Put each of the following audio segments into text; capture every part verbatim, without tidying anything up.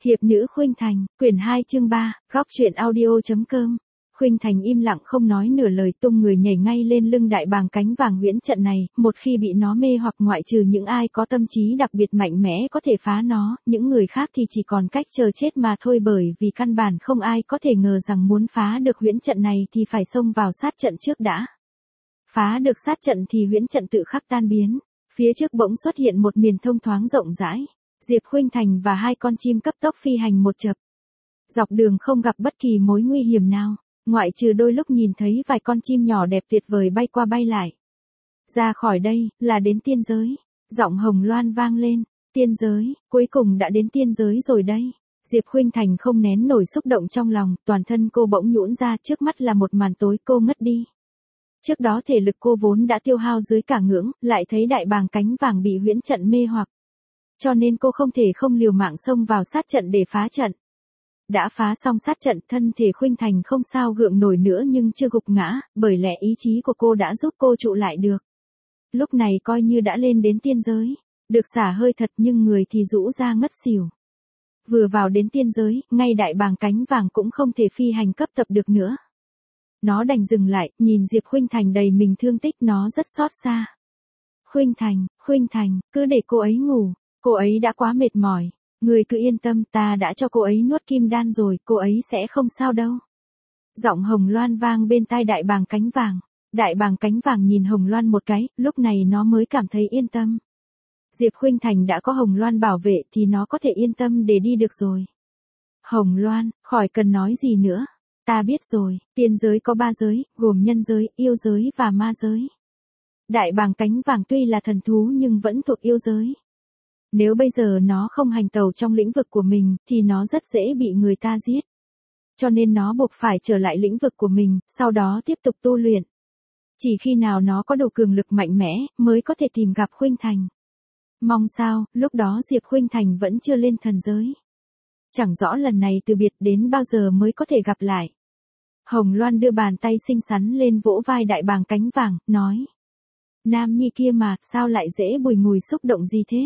Hiệp nữ Khuynh Thành, quyển hai chương ba, góc truyện audio.com. Khuynh Thành im lặng không nói nửa lời, tung người nhảy ngay lên lưng đại bàng cánh vàng huyễn trận này, một khi bị nó mê hoặc ngoại trừ những ai có tâm trí đặc biệt mạnh mẽ có thể phá nó, những người khác thì chỉ còn cách chờ chết mà thôi, bởi vì căn bản không ai có thể ngờ rằng muốn phá được huyễn trận này thì phải xông vào sát trận trước đã. Phá được sát trận thì huyễn trận tự khắc tan biến, phía trước bỗng xuất hiện một miền thông thoáng rộng rãi. Diệp Khuynh Thành và hai con chim cấp tốc phi hành một chập. Dọc đường không gặp bất kỳ mối nguy hiểm nào, ngoại trừ đôi lúc nhìn thấy vài con chim nhỏ đẹp tuyệt vời bay qua bay lại. Ra khỏi đây, là đến tiên giới. Giọng Hồng Loan vang lên. Tiên giới, cuối cùng đã đến tiên giới rồi đây. Diệp Khuynh Thành không nén nổi xúc động trong lòng, toàn thân cô bỗng nhũn ra, trước mắt là một màn tối, cô ngất đi. Trước đó thể lực cô vốn đã tiêu hao dưới cả ngưỡng, lại thấy đại bàng cánh vàng bị huyễn trận mê hoặc. Cho nên cô không thể không liều mạng xông vào sát trận để phá trận. Đã phá xong sát trận, thân thể Khuynh Thành không sao gượng nổi nữa nhưng chưa gục ngã, bởi lẽ ý chí của cô đã giúp cô trụ lại được. Lúc này coi như đã lên đến tiên giới, được xả hơi thật nhưng người thì rũ ra ngất xỉu. Vừa vào đến tiên giới, ngay đại bàng cánh vàng cũng không thể phi hành cấp tập được nữa. Nó đành dừng lại, nhìn Diệp Khuynh Thành đầy mình thương tích, nó rất xót xa. Khuynh Thành, Khuynh Thành, cứ để cô ấy ngủ. Cô ấy đã quá mệt mỏi, người cứ yên tâm, ta đã cho cô ấy nuốt kim đan rồi, cô ấy sẽ không sao đâu. Giọng Hồng Loan vang bên tai đại bàng cánh vàng. Đại bàng cánh vàng nhìn Hồng Loan một cái, lúc này nó mới cảm thấy yên tâm. Diệp Khuynh Thành đã có Hồng Loan bảo vệ thì nó có thể yên tâm để đi được rồi. Hồng Loan, khỏi cần nói gì nữa. Ta biết rồi, tiên giới có ba giới, gồm nhân giới, yêu giới và ma giới. Đại bàng cánh vàng tuy là thần thú nhưng vẫn thuộc yêu giới. Nếu bây giờ nó không hành tẩu trong lĩnh vực của mình, thì nó rất dễ bị người ta giết. Cho nên nó buộc phải trở lại lĩnh vực của mình, sau đó tiếp tục tu luyện. Chỉ khi nào nó có đủ cường lực mạnh mẽ, mới có thể tìm gặp Khuynh Thành. Mong sao, lúc đó Diệp Khuynh Thành vẫn chưa lên thần giới. Chẳng rõ lần này từ biệt đến bao giờ mới có thể gặp lại. Hồng Loan đưa bàn tay xinh xắn lên vỗ vai đại bàng cánh vàng, nói. Nam nhi kia mà, sao lại dễ bùi ngùi xúc động gì thế?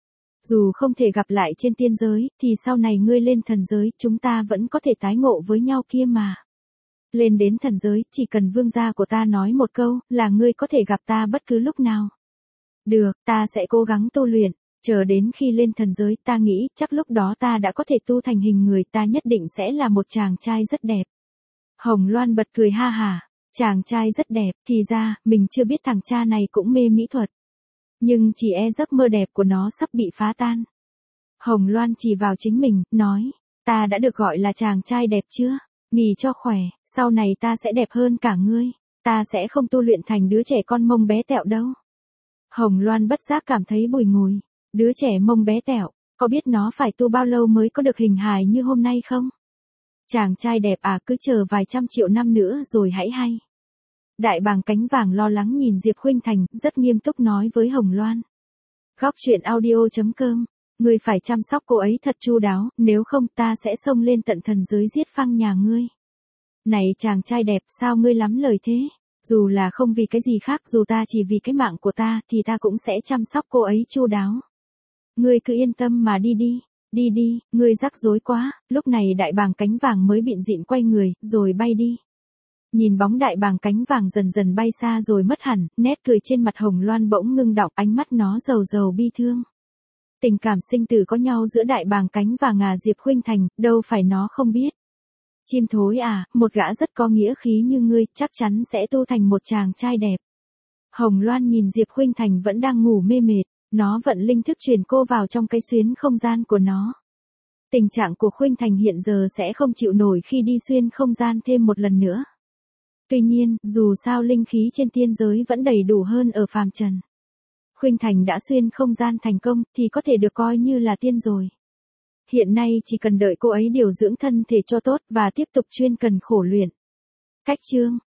Dù không thể gặp lại trên tiên giới, thì sau này ngươi lên thần giới, chúng ta vẫn có thể tái ngộ với nhau kia mà. Lên đến thần giới, chỉ cần vương gia của ta nói một câu, là ngươi có thể gặp ta bất cứ lúc nào. Được, ta sẽ cố gắng tu luyện, chờ đến khi lên thần giới, ta nghĩ, chắc lúc đó ta đã có thể tu thành hình người, ta nhất định sẽ là một chàng trai rất đẹp. Hồng Loan bật cười ha hả, chàng trai rất đẹp, thì ra, mình chưa biết thằng cha này cũng mê mỹ thuật. Nhưng chỉ e giấc mơ đẹp của nó sắp bị phá tan. Hồng Loan chỉ vào chính mình, nói, ta đã được gọi là chàng trai đẹp chưa? Nghỉ cho khỏe, sau này ta sẽ đẹp hơn cả ngươi, ta sẽ không tu luyện thành đứa trẻ con mông bé tẹo đâu. Hồng Loan bất giác cảm thấy bùi ngùi, đứa trẻ mông bé tẹo, có biết nó phải tu bao lâu mới có được hình hài như hôm nay không? Chàng trai đẹp à, cứ chờ vài trăm triệu năm nữa rồi hãy hay. Đại bàng cánh vàng lo lắng nhìn Diệp Khuynh Thành, rất nghiêm túc nói với Hồng Loan. Góc truyện audio.com, ngươi phải chăm sóc cô ấy thật chu đáo, nếu không ta sẽ xông lên tận thần giới giết phăng nhà ngươi. Này chàng trai đẹp, sao ngươi lắm lời thế? Dù là không vì cái gì khác, dù ta chỉ vì cái mạng của ta, thì ta cũng sẽ chăm sóc cô ấy chu đáo. Ngươi cứ yên tâm mà đi đi, đi đi, ngươi rắc rối quá. Lúc này đại bàng cánh vàng mới bịn dịn quay người, rồi bay đi. Nhìn bóng đại bàng cánh vàng dần dần bay xa rồi mất hẳn, nét cười trên mặt Hồng Loan bỗng ngưng đọng, ánh mắt nó rầu rầu bi thương. Tình cảm sinh tử có nhau giữa đại bàng cánh và ngà Diệp Khuynh Thành, đâu phải nó không biết. Chim thối à, một gã rất có nghĩa khí như ngươi, chắc chắn sẽ tu thành một chàng trai đẹp. Hồng Loan nhìn Diệp Khuynh Thành vẫn đang ngủ mê mệt, nó vận linh thức truyền cô vào trong cái xuyến không gian của nó. Tình trạng của Khuynh Thành hiện giờ sẽ không chịu nổi khi đi xuyên không gian thêm một lần nữa. Tuy nhiên, dù sao linh khí trên tiên giới vẫn đầy đủ hơn ở phàm trần. Khuynh Thành đã xuyên không gian thành công, thì có thể được coi như là tiên rồi. Hiện nay chỉ cần đợi cô ấy điều dưỡng thân thể cho tốt và tiếp tục chuyên cần khổ luyện. Cách chương